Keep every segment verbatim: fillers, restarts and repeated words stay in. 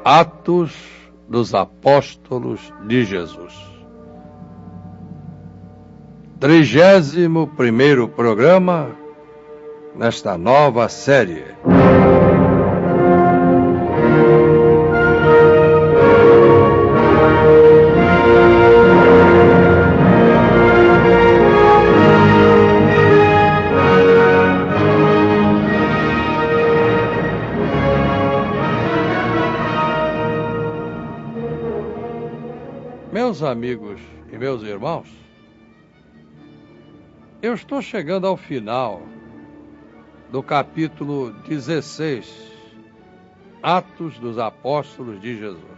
Atos dos Apóstolos de Jesus. Trigésimo primeiro programa nesta nova série. Meus amigos e meus irmãos, eu estou chegando ao final do capítulo dezesseis, Atos dos Apóstolos de Jesus.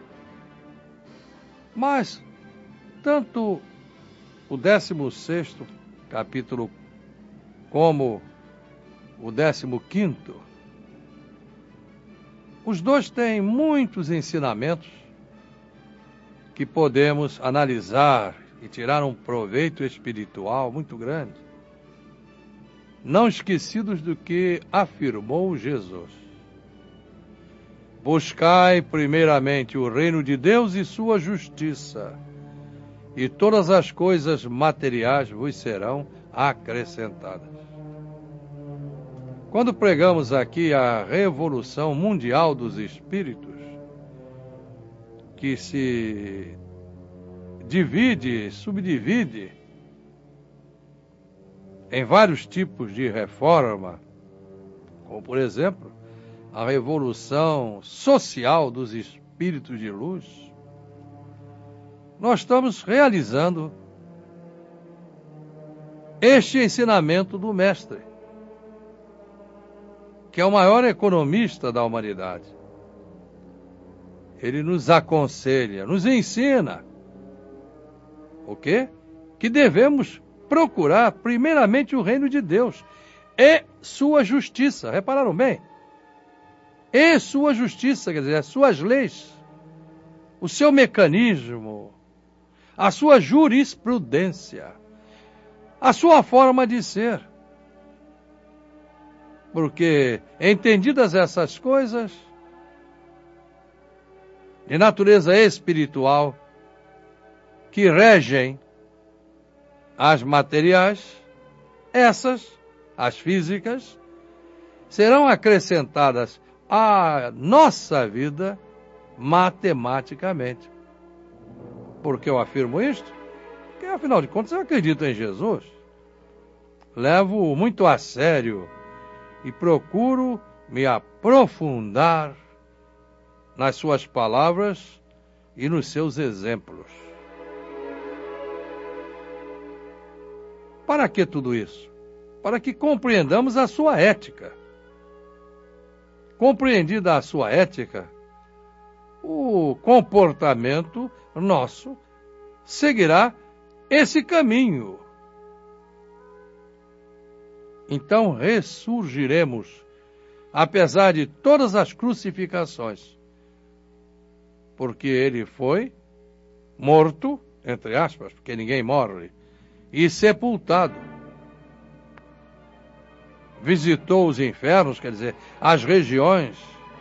Mas, tanto o décimo sexto capítulo como o décimo quinto, os dois têm muitos ensinamentos que podemos analisar e tirar um proveito espiritual muito grande, não esquecidos do que afirmou Jesus. Buscai primeiramente o reino de Deus e sua justiça, e todas as coisas materiais vos serão acrescentadas. Quando pregamos aqui a revolução mundial dos espíritos, que se divide, subdivide em vários tipos de reforma, como, por exemplo, a revolução social dos espíritos de luz, nós estamos realizando este ensinamento do Mestre, que é o maior economista da humanidade. Ele nos aconselha, nos ensina o quê? Que devemos procurar primeiramente o reino de Deus e sua justiça. Repararam bem? E sua justiça, quer dizer, as suas leis, o seu mecanismo, a sua jurisprudência, a sua forma de ser. Porque, entendidas essas coisas de natureza espiritual, que regem as materiais, essas, as físicas, serão acrescentadas à nossa vida matematicamente. Por que eu afirmo isto? Porque, afinal de contas, eu acredito em Jesus. Levo muito a sério e procuro me aprofundar nas suas palavras e nos seus exemplos. Para que tudo isso? Para que compreendamos a sua ética. Compreendida a sua ética, o comportamento nosso seguirá esse caminho. Então ressurgiremos, apesar de todas as crucificações, porque ele foi morto, entre aspas, porque ninguém morre, e sepultado. Visitou os infernos, quer dizer, as regiões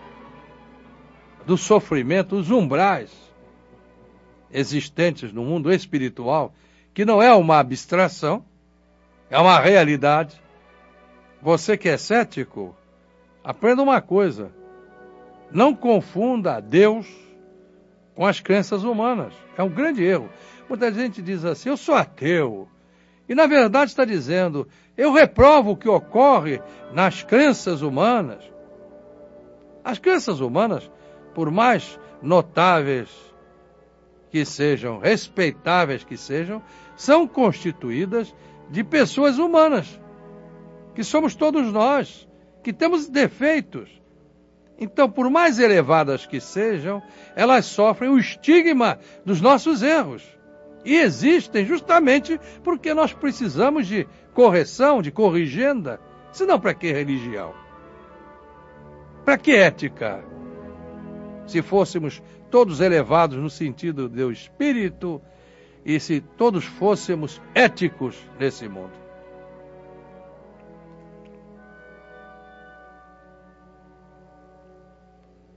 do sofrimento, os umbrais existentes no mundo espiritual, que não é uma abstração, é uma realidade. Você que é cético, aprenda uma coisa: não confunda Deus com as crenças humanas. É um grande erro. Muita gente diz assim: eu sou ateu. E na verdade está dizendo: eu reprovo o que ocorre nas crenças humanas. As crenças humanas, por mais notáveis que sejam, respeitáveis que sejam, são constituídas de pessoas humanas, que somos todos nós, que temos defeitos. Então, por mais elevadas que sejam, elas sofrem o estigma dos nossos erros. E existem justamente porque nós precisamos de correção, de corrigenda. Senão, para que religião? Para que ética? Se fôssemos todos elevados no sentido do espírito e se todos fôssemos éticos nesse mundo.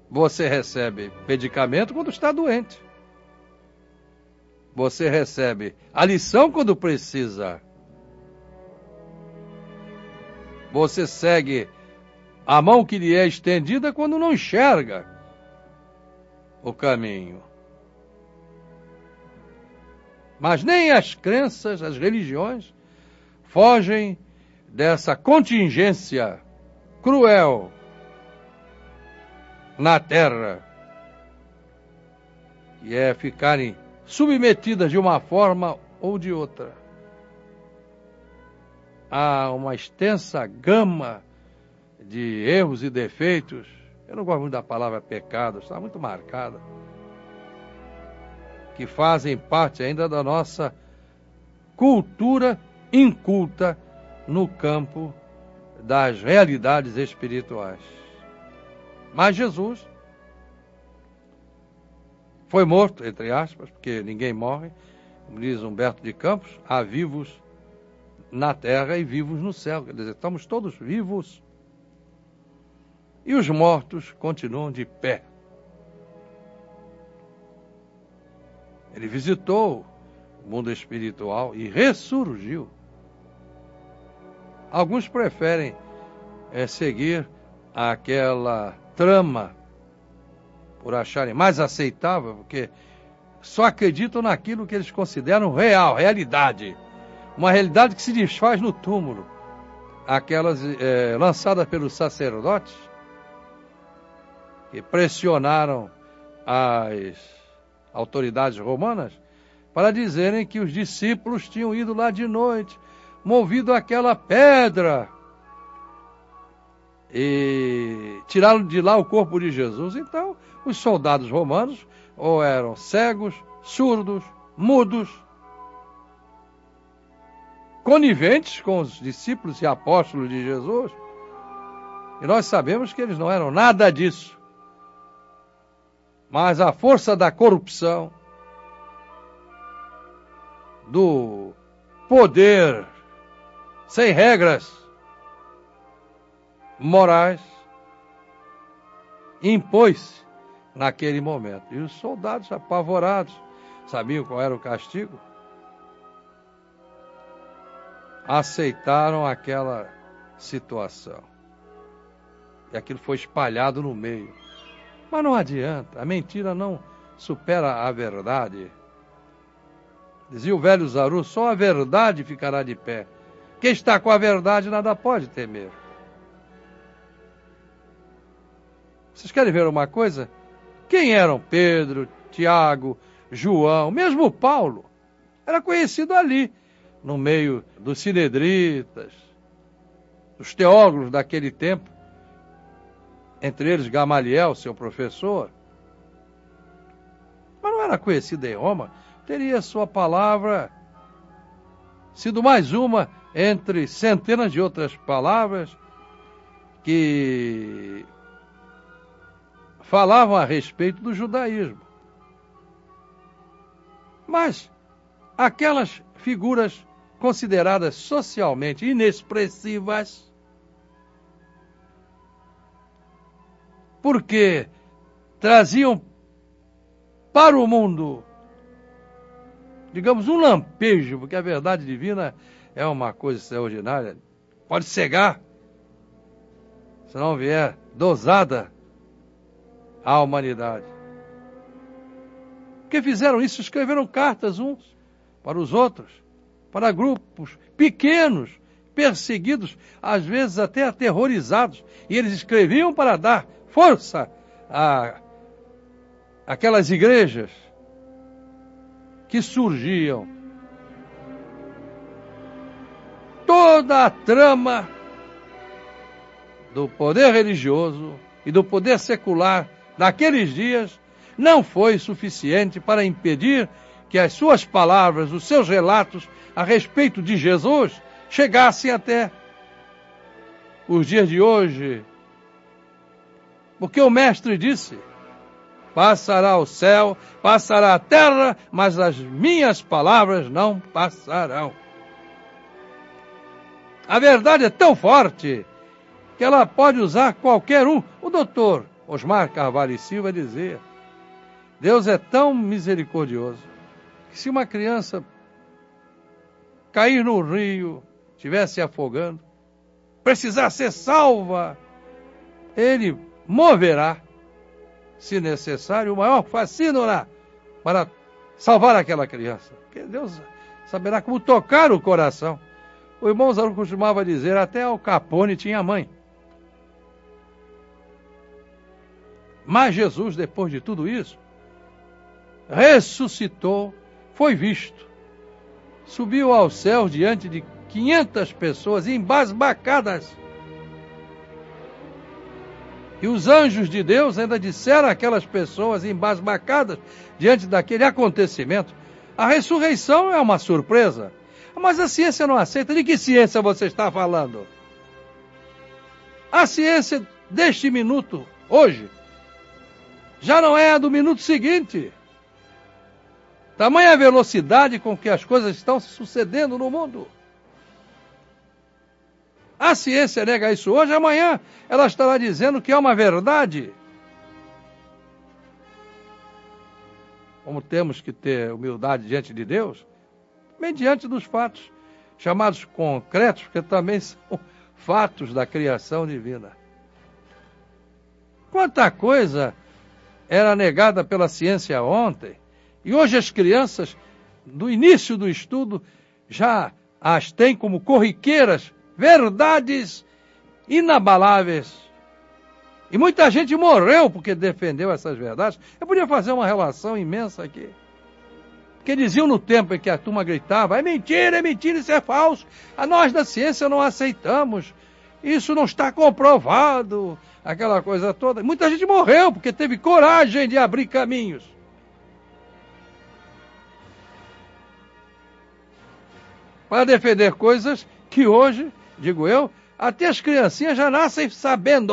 Você recebe medicamento quando está doente. Você recebe a lição quando precisa. Você segue a mão que lhe é estendida quando não enxerga o caminho. Mas nem as crenças, as religiões, fogem dessa contingência cruel na terra, que é ficarem submetidas de uma forma ou de outra a uma extensa gama de erros e defeitos. Eu não gosto muito da palavra pecado, está muito marcada, que fazem parte ainda da nossa cultura inculta no campo das realidades espirituais. Mas Jesus foi morto, entre aspas, porque ninguém morre, como diz Humberto de Campos, há vivos na terra e vivos no céu. Quer dizer, estamos todos vivos e os mortos continuam de pé. Ele visitou o mundo espiritual e ressurgiu. Alguns preferem é, seguir aquela trama por acharem mais aceitável, porque só acreditam naquilo que eles consideram real, realidade. Uma realidade que se desfaz no túmulo. Aquelas é, lançadas pelos sacerdotes, que pressionaram as autoridades romanas para dizerem que os discípulos tinham ido lá de noite, movido aquela pedra, e tiraram de lá o corpo de Jesus. Então, os soldados romanos ou eram cegos, surdos, mudos, coniventes com os discípulos e apóstolos de Jesus, e nós sabemos que eles não eram nada disso. Mas a força da corrupção, do poder sem regras morais, impôs-se naquele momento. E os soldados, apavorados, sabiam qual era o castigo, aceitaram aquela situação. E aquilo foi espalhado no meio. Mas não adianta, a mentira não supera a verdade. Dizia o velho Zaru, só a verdade ficará de pé. Quem está com a verdade nada pode temer. Vocês querem ver uma coisa? Quem eram Pedro, Tiago, João, mesmo Paulo? Era conhecido ali, no meio dos sinedritas, dos teólogos daquele tempo, entre eles Gamaliel, seu professor. Mas não era conhecido em Roma. Teria sua palavra sido mais uma entre centenas de outras palavras que falavam a respeito do judaísmo. Mas aquelas figuras consideradas socialmente inexpressivas, porque traziam para o mundo, digamos, um lampejo, porque a verdade divina é uma coisa extraordinária, pode cegar, se não vier dosada à humanidade. Porque fizeram isso, escreveram cartas uns para os outros, para grupos pequenos, perseguidos, às vezes até aterrorizados, e eles escreviam para dar força a aquelas igrejas que surgiam. Toda a trama do poder religioso e do poder secular naqueles dias não foi suficiente para impedir que as suas palavras, os seus relatos a respeito de Jesus chegassem até os dias de hoje. Porque o Mestre disse, passará o céu, passará a terra, mas as minhas palavras não passarão. A verdade é tão forte que ela pode usar qualquer um. O doutor Osmar Carvalho e Silva dizia: Deus é tão misericordioso que se uma criança cair no rio, estivesse se afogando, precisar ser salva, Ele moverá, se necessário, o maior facínora para salvar aquela criança. Porque Deus saberá como tocar o coração. O irmão Zaru costumava dizer, até Al Capone tinha mãe. Mas Jesus, depois de tudo isso, ressuscitou, foi visto, subiu ao céu diante de quinhentas pessoas embasbacadas. E os anjos de Deus ainda disseram àquelas pessoas embasbacadas diante daquele acontecimento: a ressurreição é uma surpresa. Mas a ciência não aceita. De que ciência você está falando? A ciência deste minuto, hoje, já não é a do minuto seguinte. Tamanha a velocidade com que as coisas estão sucedendo no mundo. A ciência nega isso hoje, amanhã ela estará dizendo que é uma verdade. Como temos que ter humildade diante de Deus, também diante dos fatos, chamados concretos, porque também são fatos da criação divina. Quanta coisa era negada pela ciência ontem, e hoje as crianças, do início do estudo, já as têm como corriqueiras, verdades inabaláveis. E muita gente morreu porque defendeu essas verdades. Eu podia fazer uma relação imensa aqui. Porque diziam no tempo em que a turma gritava: é mentira, é mentira, isso é falso. A nós da ciência não aceitamos. Isso não está comprovado. Aquela coisa toda. Muita gente morreu porque teve coragem de abrir caminhos. Para defender coisas que hoje, digo eu, até as criancinhas já nascem sabendo.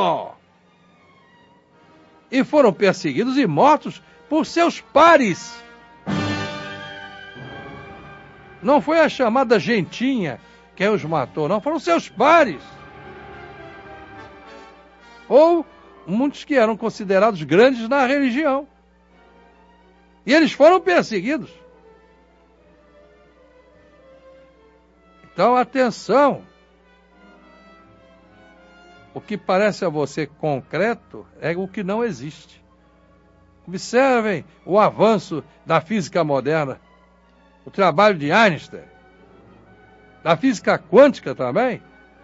E foram perseguidos e mortos por seus pares. Não foi a chamada gentinha quem os matou, não, foram seus pares. Ou muitos que eram considerados grandes na religião. E eles foram perseguidos. Então, atenção. O que parece a você concreto é o que não existe. Observem o avanço da física moderna, o trabalho de Einstein, da física quântica também.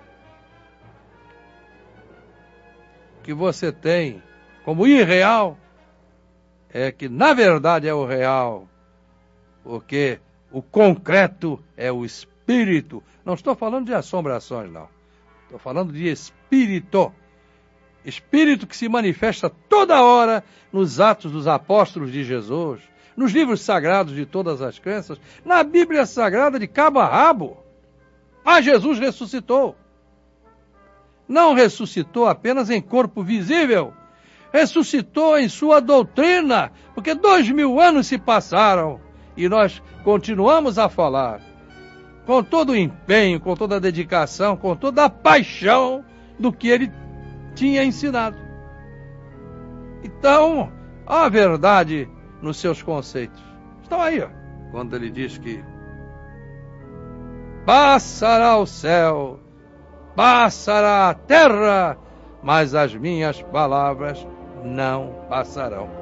Que você tem como irreal é que, na verdade, é o real, porque o concreto é o espírito. Não estou falando de assombrações, não. Estou falando de espírito. Espírito que se manifesta toda hora nos Atos dos Apóstolos de Jesus, nos livros sagrados de todas as crenças, na Bíblia Sagrada de cabo a rabo. Mas Jesus ressuscitou. Não ressuscitou apenas em corpo visível, ressuscitou em sua doutrina, porque dois mil anos se passaram e nós continuamos a falar com todo o empenho, com toda a dedicação, com toda a paixão do que ele tinha ensinado. Então, a verdade nos seus conceitos estão aí, ó, quando ele diz que passará o céu, passará a terra, mas as minhas palavras não passarão.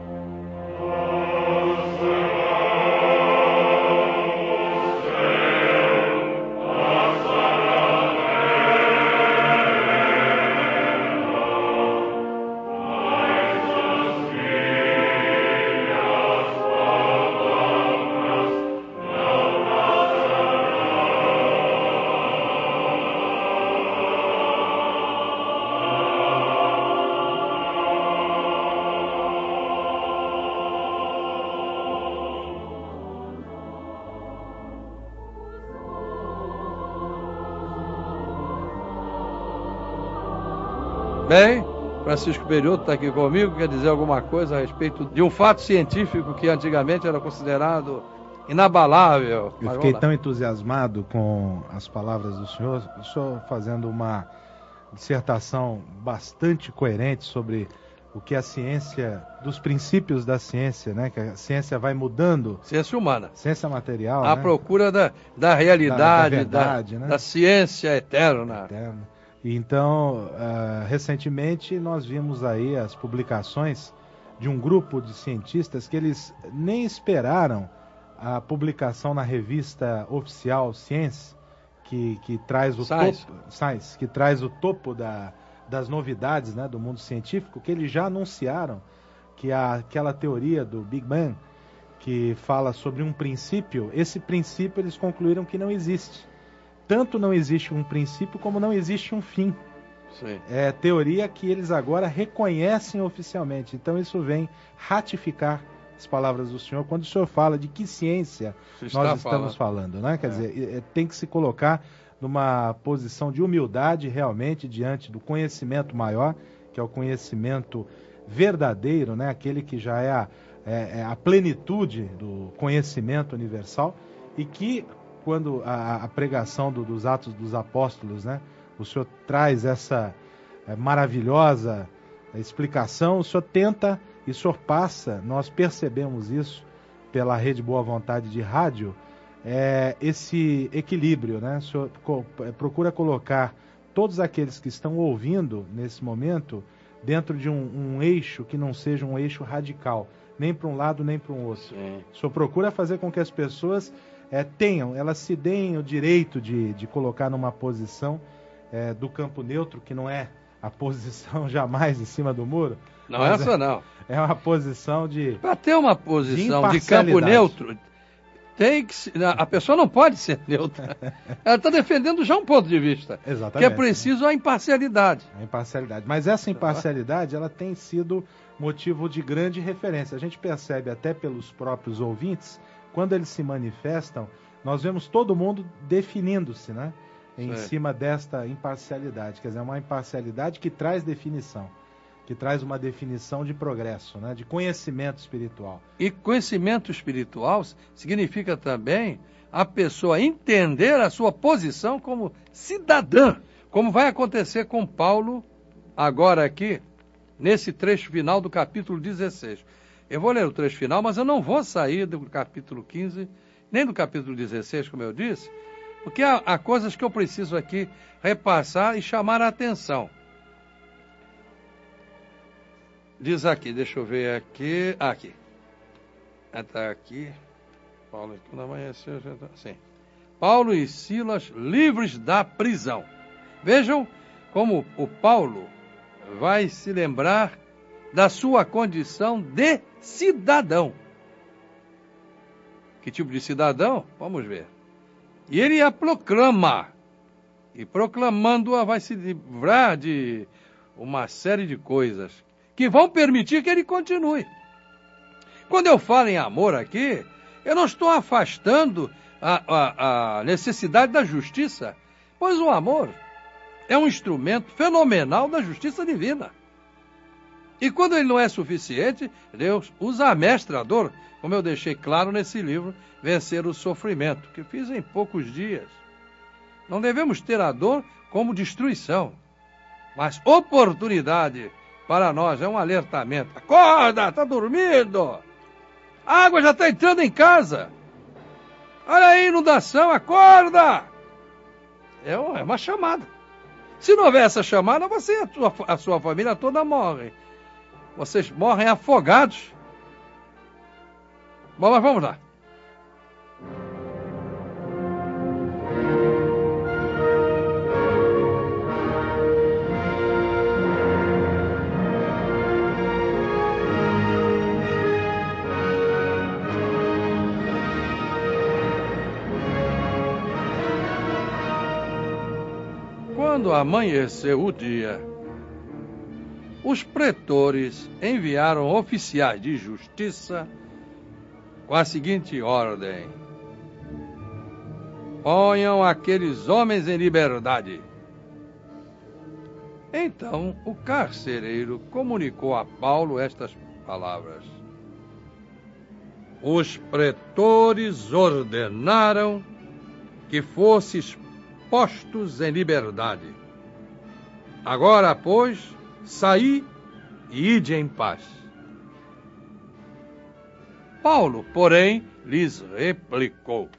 Bem, Francisco Perioto está aqui comigo, quer dizer alguma coisa a respeito de um fato científico que antigamente era considerado inabalável. Eu fiquei tão entusiasmado com as palavras do senhor, o senhor fazendo uma dissertação bastante coerente sobre o que a ciência, dos princípios da ciência, né? Que a ciência vai mudando. Ciência humana. Ciência material, À né? procura da, da realidade, da, da, verdade, da, né? da ciência eterna. eterna. Então, uh, recentemente nós vimos aí as publicações de um grupo de cientistas que eles nem esperaram a publicação na revista oficial Science, que, que traz o Science. topo, Science, que traz o topo da, das novidades, né, do mundo científico, que eles já anunciaram que a, aquela teoria do Big Bang, que fala sobre um princípio, esse princípio eles concluíram que não existe. Tanto não existe um princípio como não existe um fim. Sim. É teoria que eles agora reconhecem oficialmente. Então isso vem ratificar as palavras do senhor quando o senhor fala de que ciência nós estamos falando, né? Quer é. dizer, tem que se colocar numa posição de humildade realmente diante do conhecimento maior, que é o conhecimento verdadeiro, né? Aquele que já é a, é, é a plenitude do conhecimento universal e que quando a, a pregação do, dos Atos dos Apóstolos, né? O senhor traz essa é, maravilhosa explicação, o senhor tenta e o senhor passa, nós percebemos isso pela Rede Boa Vontade de rádio, é, esse equilíbrio, né? O senhor co- procura colocar todos aqueles que estão ouvindo nesse momento dentro de um, um eixo que não seja um eixo radical, nem para um lado nem para um outro. Sim. O senhor procura fazer com que as pessoas é, tenham, elas se deem o direito de, de colocar numa posição é, do campo neutro, que não é a posição jamais em cima do muro. Não é essa não. É uma posição de Para ter uma posição de, de campo neutro, tem que a pessoa não pode ser neutra. Ela está defendendo já um ponto de vista. Exatamente. Que é preciso a imparcialidade. A imparcialidade. Mas essa imparcialidade, ela tem sido motivo de grande referência. A gente percebe até pelos próprios ouvintes, quando eles se manifestam, nós vemos todo mundo definindo-se, né? Em Sim. cima desta imparcialidade. Quer dizer, uma imparcialidade que traz definição. Que traz uma definição de progresso, né? De conhecimento espiritual. E conhecimento espiritual significa também a pessoa entender a sua posição como cidadã, como vai acontecer com Paulo agora aqui, nesse trecho final do capítulo dezesseis. Eu vou ler o trecho final, mas eu não vou sair do capítulo quinze, nem do capítulo dezesseis, como eu disse, porque há, há coisas que eu preciso aqui repassar e chamar a atenção. Diz aqui, deixa eu ver aqui. Ah, aqui. Está aqui. Paulo, quando amanheceu, já tá. Sim. Paulo e Silas livres da prisão. Vejam como o Paulo vai se lembrar da sua condição de cidadão. Que tipo de cidadão? Vamos ver. E ele a proclama. E proclamando-a vai se livrar de uma série de coisas que vão permitir que ele continue. Quando eu falo em amor aqui, eu não estou afastando a, a, a necessidade da justiça, pois o amor é um instrumento fenomenal da justiça divina. E quando ele não é suficiente, Deus usa a mestra dor, como eu deixei claro nesse livro, Vencer o Sofrimento, que fiz em poucos dias. Não devemos ter a dor como destruição, mas oportunidade para nós, é um alertamento. Acorda, está dormindo. A água já está entrando em casa. Olha aí, inundação, acorda. É uma chamada. Se não houver essa chamada, você e a sua, a sua família toda morre. Vocês morrem afogados. Bom, mas vamos lá. Quando amanheceu o dia, os pretores enviaram oficiais de justiça com a seguinte ordem: ponham aqueles homens em liberdade. Então o carcereiro comunicou a Paulo estas palavras: os pretores ordenaram que fosses postos em liberdade. Agora, pois, saí e ide em paz. Paulo, porém, lhes replicou: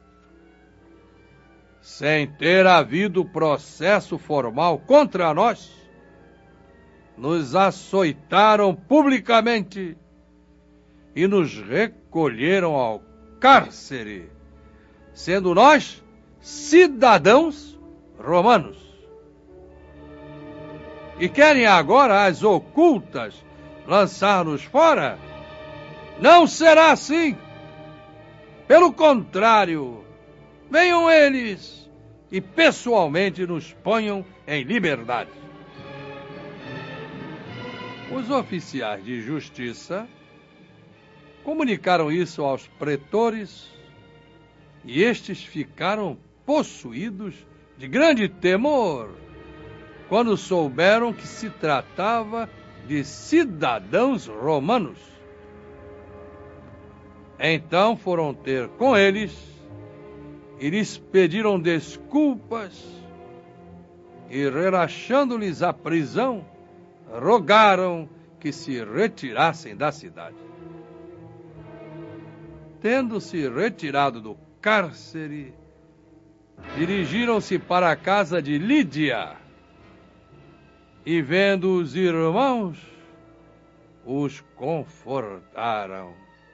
sem ter havido processo formal contra nós, nos açoitaram publicamente e nos recolheram ao cárcere, sendo nós cidadãos romanos. E querem agora, às ocultas, lançar-nos fora? Não será assim. Pelo contrário, venham eles e pessoalmente nos ponham em liberdade. Os oficiais de justiça comunicaram isso aos pretores e estes ficaram possuídos de grande temor quando souberam que se tratava de cidadãos romanos. Então foram ter com eles e lhes pediram desculpas e, relaxando-lhes a prisão, rogaram que se retirassem da cidade. Tendo-se retirado do cárcere, dirigiram-se para a casa de Lídia e, vendo os irmãos, os confortaram.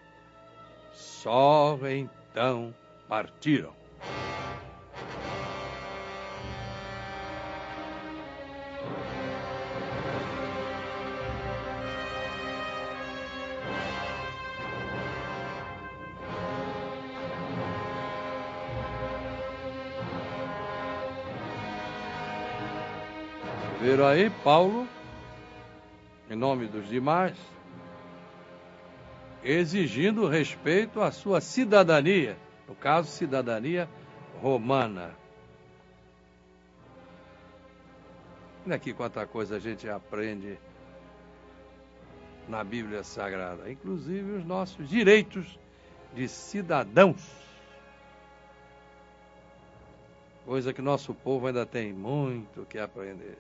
Só então partiram. Viram aí Paulo, em nome dos demais, exigindo respeito à sua cidadania, no caso, cidadania romana. Olha aqui quanta coisa a gente aprende na Bíblia Sagrada, inclusive os nossos direitos de cidadãos. Coisa que nosso povo ainda tem muito que aprender.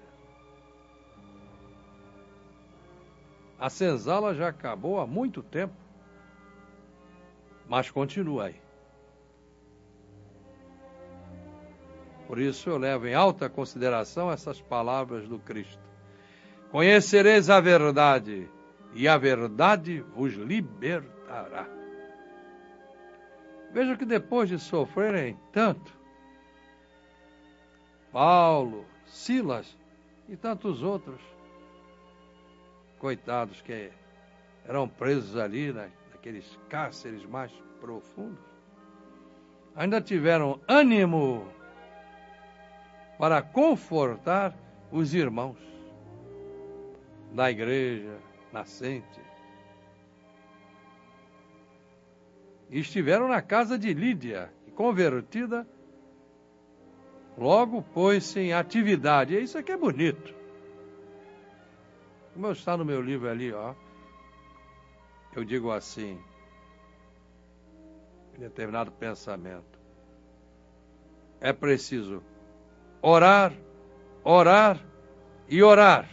A senzala já acabou há muito tempo, mas continua aí. Por isso eu levo em alta consideração essas palavras do Cristo. Conhecereis a verdade, e a verdade vos libertará. Veja que depois de sofrerem tanto, Paulo, Silas e tantos outros, coitados que eram presos ali, né, naqueles cárceres mais profundos, ainda tiveram ânimo para confortar os irmãos da igreja nascente. E estiveram na casa de Lídia, e convertida, logo pôs-se em atividade. E isso aqui é bonito. Como está no meu livro ali, ó, eu digo assim, em determinado pensamento: é preciso orar, orar e orar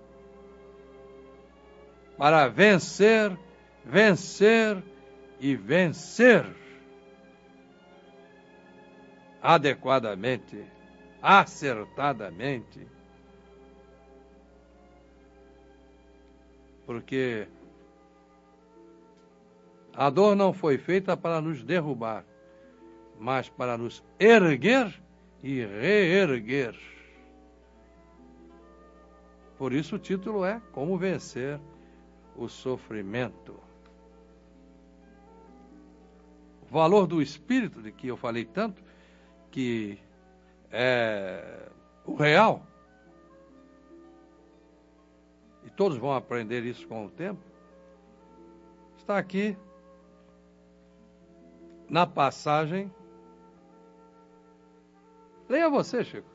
para vencer, vencer e vencer adequadamente, acertadamente. Porque a dor não foi feita para nos derrubar, mas para nos erguer e reerguer. Por isso o título é Como Vencer o Sofrimento. O valor do Espírito, de que eu falei tanto, que é o real, e todos vão aprender isso com o tempo, está aqui na passagem. Leia você, Chico.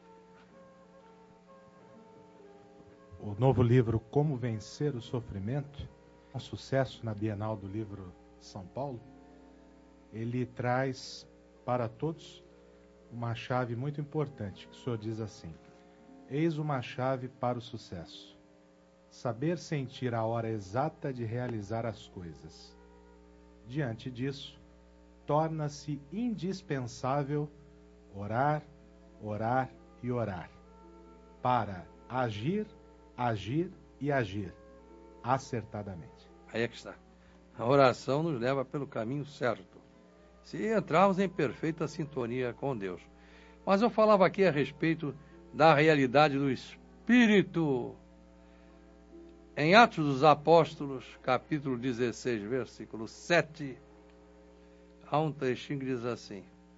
O novo livro Como Vencer o Sofrimento, um sucesso na Bienal do Livro de São Paulo, ele traz para todos uma chave muito importante, que o senhor diz assim: eis uma chave para o sucesso. saber sentir a hora exata de realizar as coisas. Diante disso, torna-se indispensável orar, orar e orar, para agir, agir e agir acertadamente. Aí é que está. A oração nos leva pelo caminho certo, se entrarmos em perfeita sintonia com Deus. Mas eu falava aqui a respeito da realidade do Espírito. Em Atos dos Apóstolos, capítulo dezesseis, versículo sete, há um trechinho que diz assim: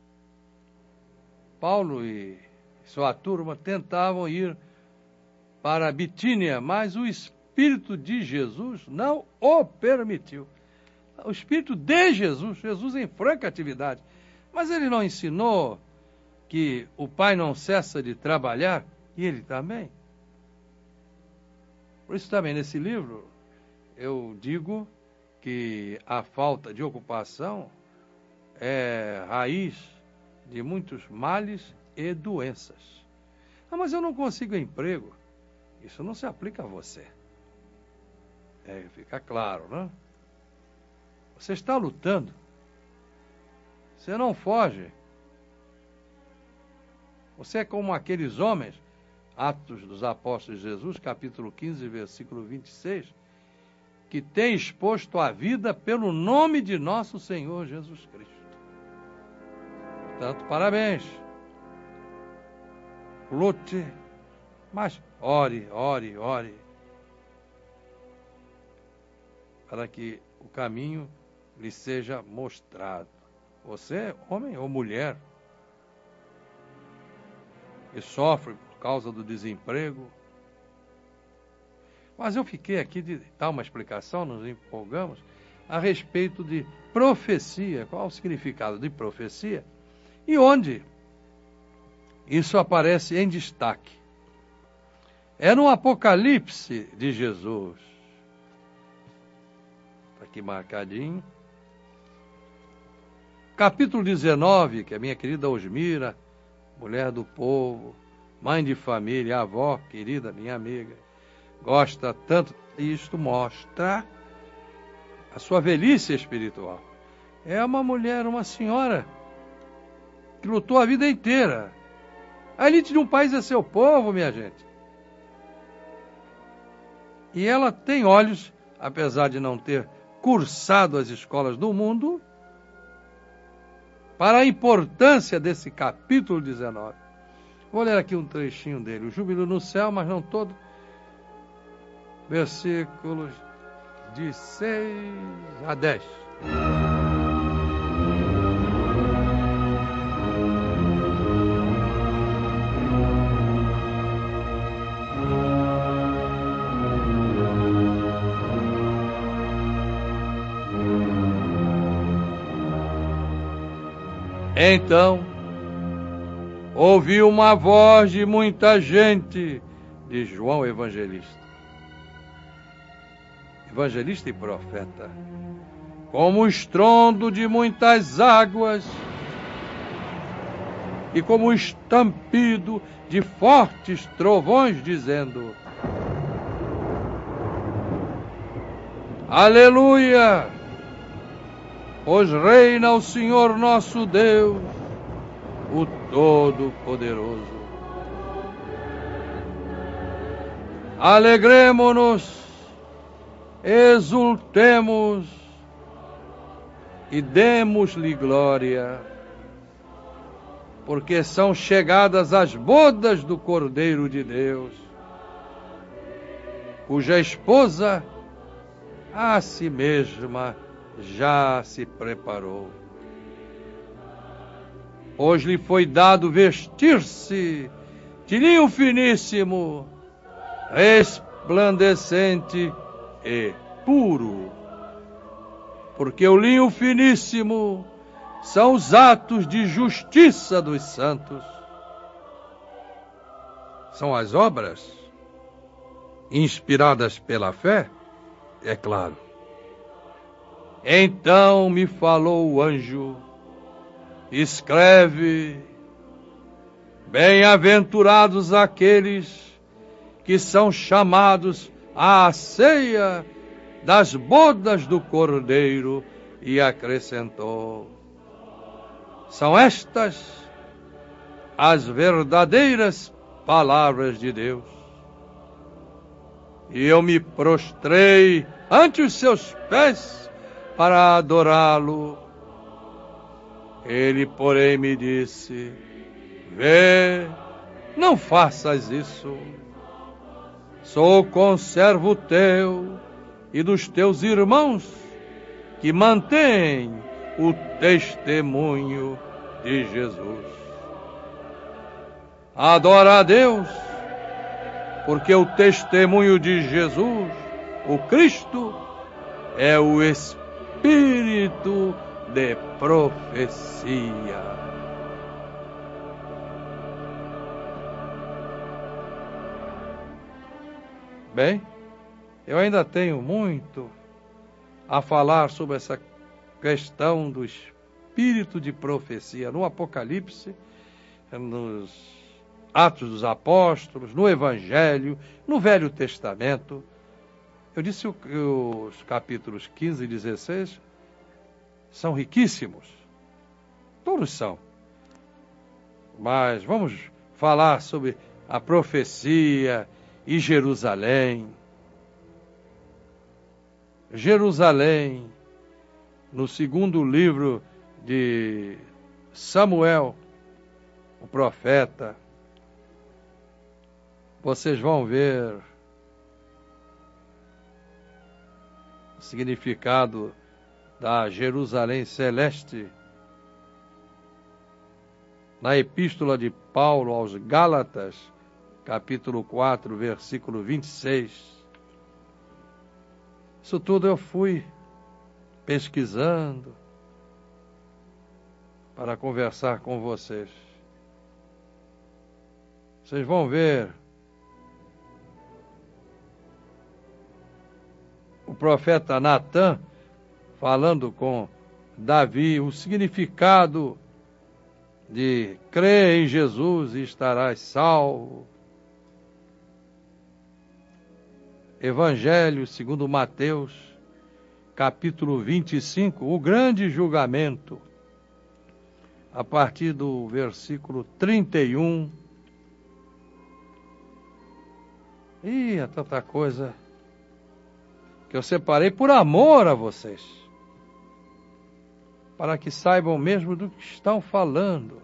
Paulo e sua turma tentavam ir para a Bitínia, mas o Espírito de Jesus não o permitiu. O Espírito de Jesus, Jesus em franca atividade. Mas ele não ensinou que o Pai não cessa de trabalhar, e ele também. Por isso também nesse livro eu digo que a falta de ocupação é raiz de muitos males e doenças. Ah, mas eu não consigo emprego. Isso não se aplica a você. É, fica claro, né? Você está lutando. Você não foge. Você é como aqueles homens, Atos dos Apóstolos de Jesus, capítulo quinze, versículo vinte e seis, que têm exposto a vida pelo nome de nosso Senhor Jesus Cristo. Portanto, parabéns. Lute, mas ore, ore, ore, para que o caminho lhe seja mostrado. Você, homem ou mulher, que sofre por causa do desemprego. Mas eu fiquei aqui de dar uma explicação, nos empolgamos, a respeito de profecia. Qual o significado de profecia? E onde isso aparece em destaque? É no Apocalipse de Jesus. Está aqui marcadinho. Capítulo dezenove, que a minha querida Osmira, mulher do povo, mãe de família, avó, querida, minha amiga, gosta tanto, e isto mostra a sua velhice espiritual. É uma mulher, uma senhora, que lutou a vida inteira. A elite de um país é seu povo, minha gente. E ela tem olhos, apesar de não ter cursado as escolas do mundo, para a importância desse capítulo dezenove. Vou ler aqui um trechinho dele. O júbilo no céu, mas não todo. Versículos de seis a dez. Então, ouvi uma voz de muita gente, de João Evangelista. Evangelista e profeta. Como o estrondo de muitas águas e como o estampido de fortes trovões, dizendo: Aleluia! Pois reina o Senhor nosso Deus, o Todo-Poderoso. Alegremo-nos, exultemos e demos-lhe glória, porque são chegadas as bodas do Cordeiro de Deus, cuja esposa a si mesma já se preparou. Pois lhe foi dado vestir-se de linho finíssimo, resplandecente e puro, porque o linho finíssimo são os atos de justiça dos santos. São as obras inspiradas pela fé, é claro. Então me falou o anjo: escreve, bem-aventurados aqueles que são chamados à ceia das bodas do Cordeiro, e acrescentou: são estas as verdadeiras palavras de Deus. E eu me prostrei ante os seus pés para adorá-lo. Ele, porém, me disse: vê, não faças isso. Sou conservo teu e dos teus irmãos que mantêm o testemunho de Jesus. Adora a Deus, porque o testemunho de Jesus, o Cristo, é o espírito de profecia. Bem, eu ainda tenho muito a falar sobre essa questão do espírito de profecia no Apocalipse, nos Atos dos Apóstolos, no Evangelho, no Velho Testamento. Eu disse que os capítulos quinze e dezesseis são riquíssimos. Todos são. Mas vamos falar sobre a profecia e Jerusalém. Jerusalém, no segundo livro de Samuel, o profeta, vocês vão ver o significado da Jerusalém celeste na epístola de Paulo aos Gálatas, capítulo quatro, versículo vinte e seis. Isso tudo eu fui pesquisando para conversar com vocês. Vocês vão ver o profeta Natã falando com Davi o significado de crer em Jesus e estarás salvo. Evangelho segundo Mateus, capítulo vinte e cinco, o grande julgamento, a partir do versículo trinta e um. Ih, é tanta coisa que eu separei por amor a vocês, para que saibam mesmo do que estão falando.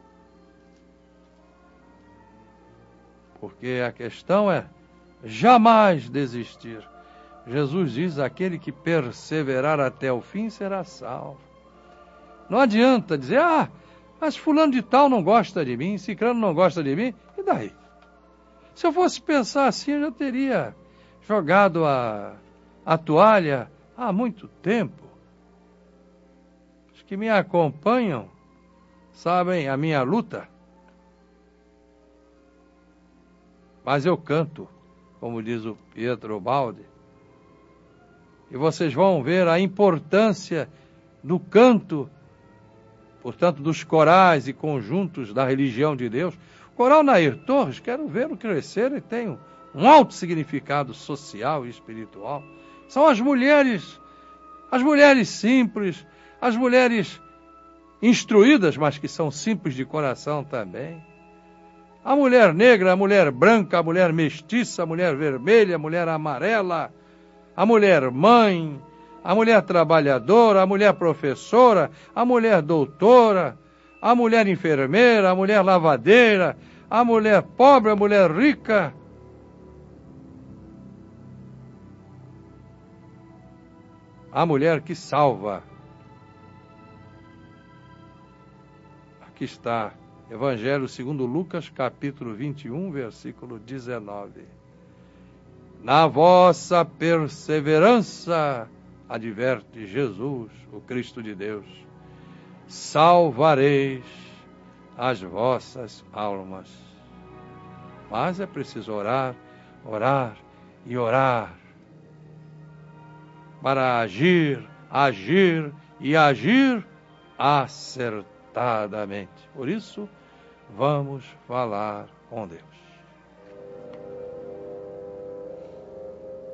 Porque a questão é jamais desistir. Jesus diz: aquele que perseverar até o fim será salvo. Não adianta dizer: ah, mas fulano de tal não gosta de mim, ciclano não gosta de mim, e daí? Se eu fosse pensar assim, eu já teria jogado a, a toalha há muito tempo. Os que me acompanham sabem a minha luta. Mas eu canto, como diz o Pietro Baldi. E vocês vão ver a importância do canto, portanto, dos corais e conjuntos da religião de Deus. O coral Nair Torres, quero vê-lo crescer, e tem um alto significado social e espiritual. São as mulheres, as mulheres simples, as mulheres instruídas, mas que são simples de coração também. A mulher negra, a mulher branca, a mulher mestiça, a mulher vermelha, a mulher amarela, a mulher mãe, a mulher trabalhadora, a mulher professora, a mulher doutora, a mulher enfermeira, a mulher lavadeira, a mulher pobre, a mulher rica. A mulher que salva. Aqui está, Evangelho segundo Lucas, capítulo vinte e um, versículo dezenove. Na vossa perseverança, adverte Jesus, o Cristo de Deus, salvareis as vossas almas. Mas é preciso orar, orar e orar, para agir, agir e agir acertadamente. Por isso, vamos falar com Deus.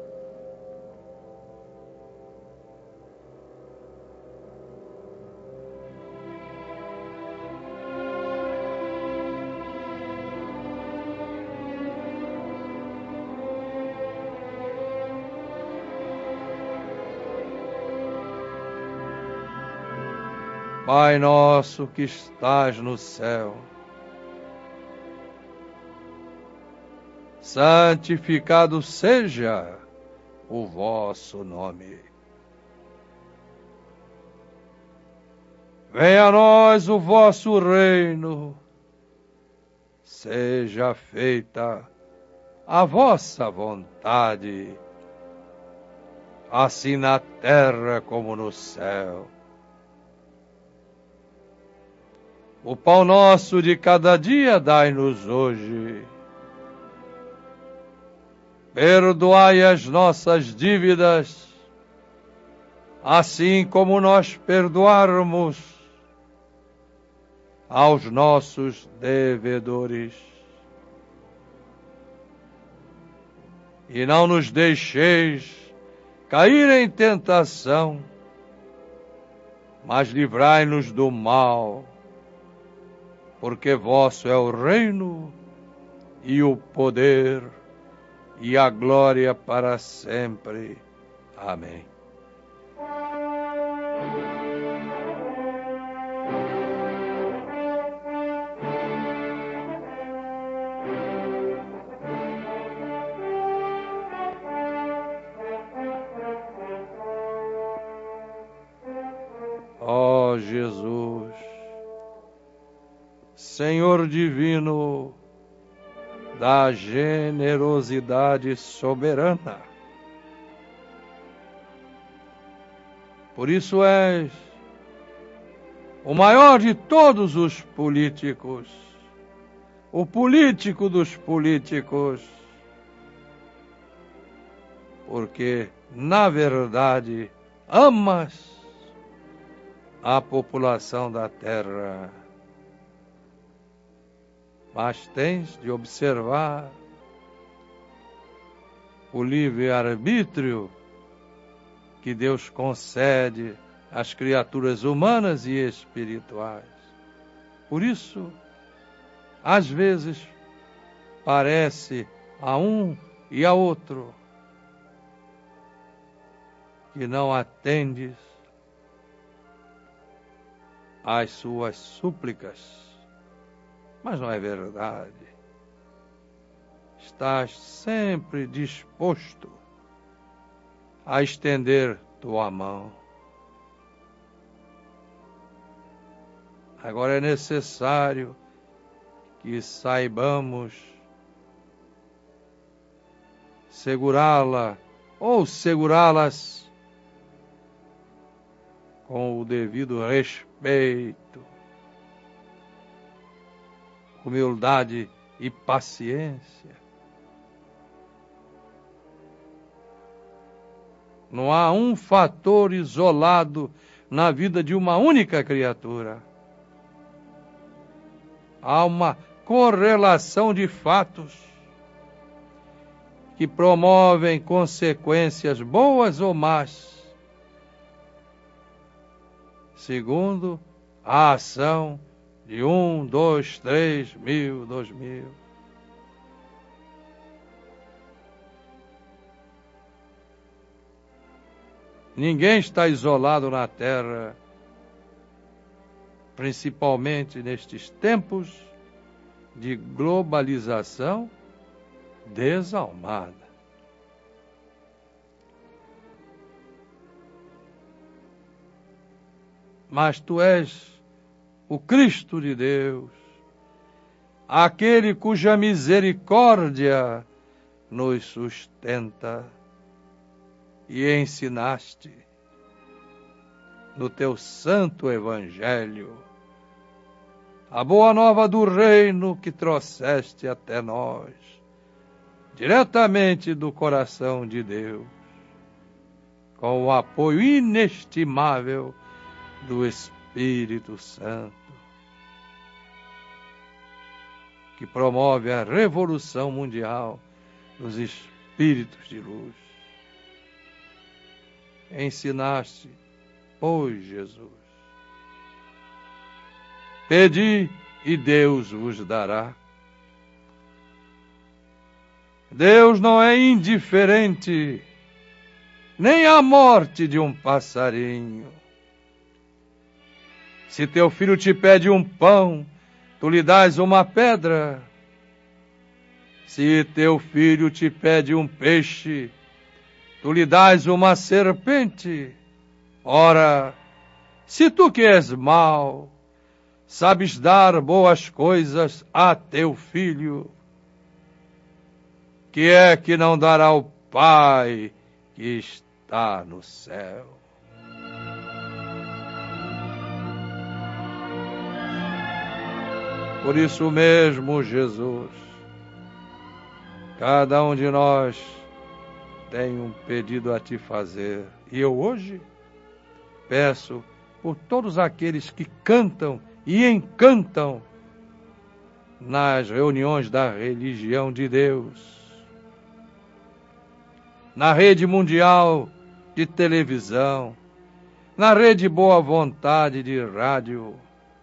Pai nosso que estás no céu, santificado seja o vosso nome. Venha a nós o vosso reino, seja feita a vossa vontade, assim na terra como no céu. O pão nosso de cada dia dai-nos hoje. Perdoai as nossas dívidas, assim como nós perdoarmos aos nossos devedores. E não nos deixeis cair em tentação, mas livrai-nos do mal, porque vosso é o reino e o poder e a glória para sempre. Amém. Ó Jesus, Senhor divino, da generosidade soberana. Por isso és o maior de todos os políticos, o político dos políticos, porque, na verdade, amas a população da terra. Mas tens de observar o livre-arbítrio que Deus concede às criaturas humanas e espirituais. Por isso, às vezes, parece a um e a outro que não atendes às suas súplicas. Mas não é verdade. Estás sempre disposto a estender tua mão. Agora é necessário que saibamos segurá-la ou segurá-las com o devido respeito, humildade e paciência. Não há um fator isolado na vida de uma única criatura. Há uma correlação de fatos que promovem consequências boas ou más, segundo a ação de um, dois, três, mil, dois mil. Ninguém está isolado na terra, principalmente nestes tempos de globalização desalmada. Mas tu és o Cristo de Deus, aquele cuja misericórdia nos sustenta, e ensinaste no teu santo Evangelho a boa nova do reino que trouxeste até nós, diretamente do coração de Deus, com o apoio inestimável do Espírito Santo, que promove a revolução mundial dos espíritos de luz. Ensinaste, pois, Jesus. Pedi e Deus vos dará. Deus não é indiferente, nem à morte de um passarinho. Se teu filho te pede um pão, tu lhe dás uma pedra. Se teu filho te pede um peixe, tu lhe dás uma serpente. Ora, se tu que és mau, sabes dar boas coisas a teu filho, que é que não dará ao Pai que está no céu? Por isso mesmo, Jesus, cada um de nós tem um pedido a te fazer. E eu hoje peço por todos aqueles que cantam e encantam nas reuniões da religião de Deus, na rede mundial de televisão, na rede Boa Vontade de rádio,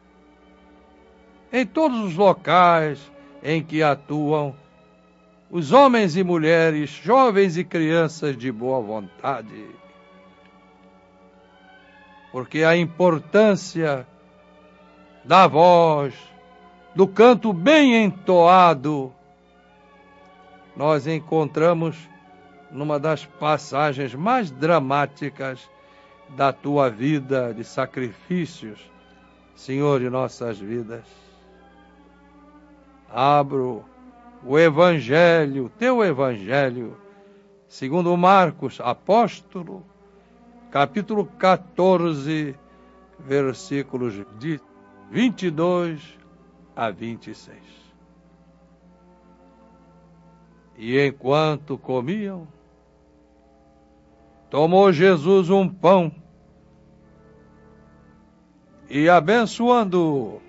em todos os locais em que atuam os homens e mulheres, jovens e crianças de boa vontade. Porque a importância da voz, do canto bem entoado, nós encontramos numa das passagens mais dramáticas da tua vida de sacrifícios, Senhor de nossas vidas. Abro o Evangelho, teu Evangelho, segundo Marcos, apóstolo, capítulo quatorze, versículos de vinte e dois a vinte e seis. E enquanto comiam, tomou Jesus um pão e, abençoando-o,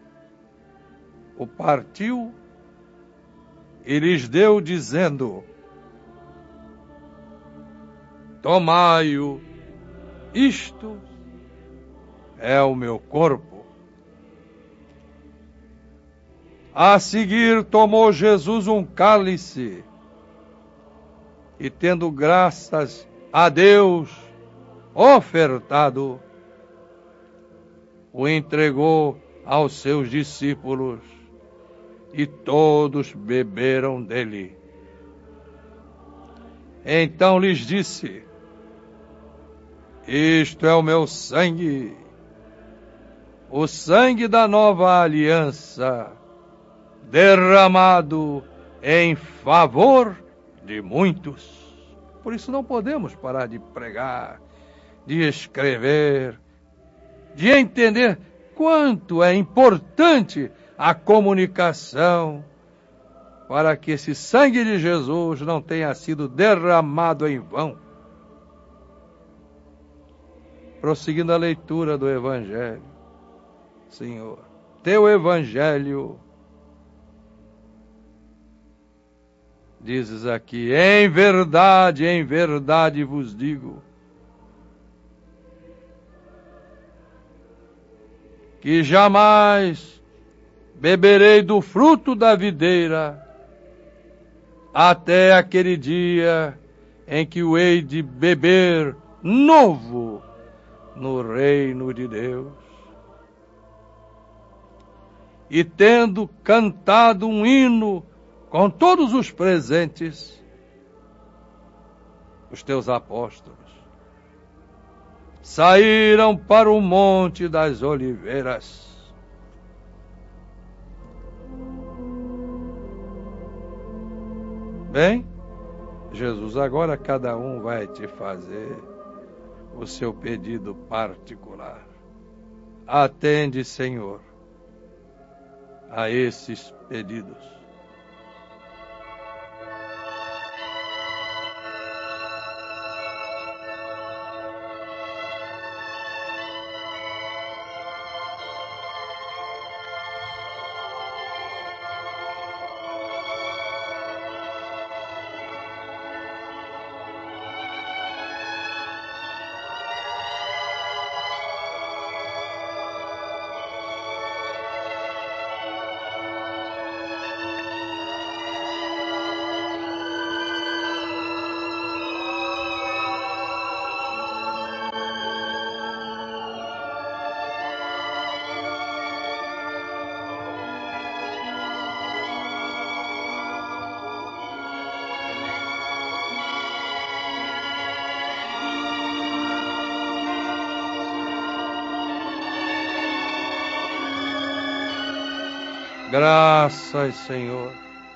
o partiu e lhes deu, dizendo: tomai-o, isto é o meu corpo. A seguir tomou Jesus um cálice e, tendo graças a Deus ofertado, o entregou aos seus discípulos, e todos beberam dele. Então lhes disse: isto é o meu sangue, o sangue da nova aliança, derramado em favor de muitos. Por isso não podemos parar de pregar, de escrever, de entender quanto é importante a comunicação, para que esse sangue de Jesus não tenha sido derramado em vão. Prosseguindo a leitura do Evangelho, Senhor, teu Evangelho, dizes aqui: em verdade, em verdade vos digo, que jamais beberei do fruto da videira, até aquele dia em que o hei de beber novo no reino de Deus. E tendo cantado um hino com todos os presentes, os teus apóstolos saíram para o Monte das Oliveiras. Bem, Jesus, agora cada um vai te fazer o seu pedido particular. Atende, Senhor, a esses pedidos. Graças, Senhor.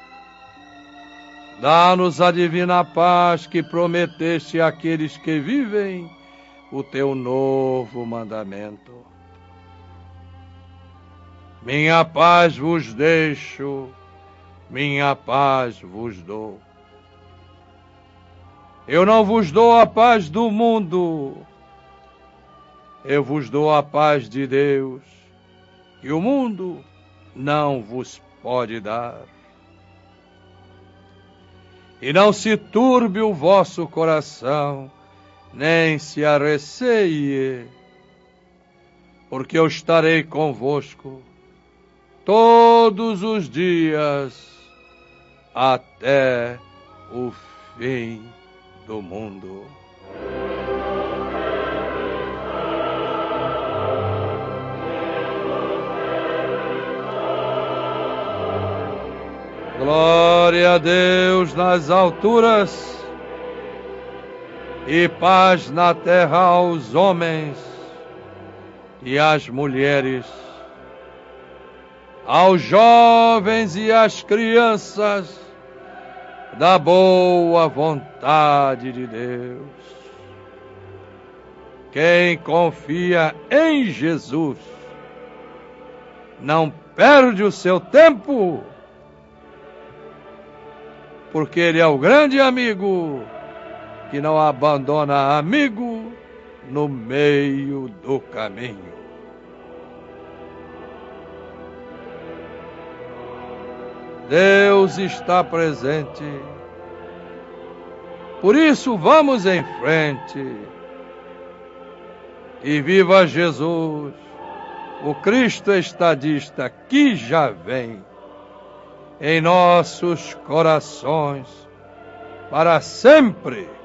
Dá-nos a divina paz que prometeste àqueles que vivem o teu novo mandamento. Minha paz vos deixo, minha paz vos dou. Eu não vos dou a paz do mundo, eu vos dou a paz de Deus, que o mundo não vos pode dar. E não se turbe o vosso coração, nem se arreceie, porque eu estarei convosco todos os dias até o fim do mundo. Glória a Deus nas alturas e paz na terra aos homens e às mulheres, aos jovens e às crianças da boa vontade de Deus. Quem confia em Jesus não perde o seu tempo, porque Ele é o grande amigo que não abandona amigo no meio do caminho. Deus está presente. Por isso, vamos em frente. E viva Jesus, o Cristo estadista que já vem em nossos corações para sempre.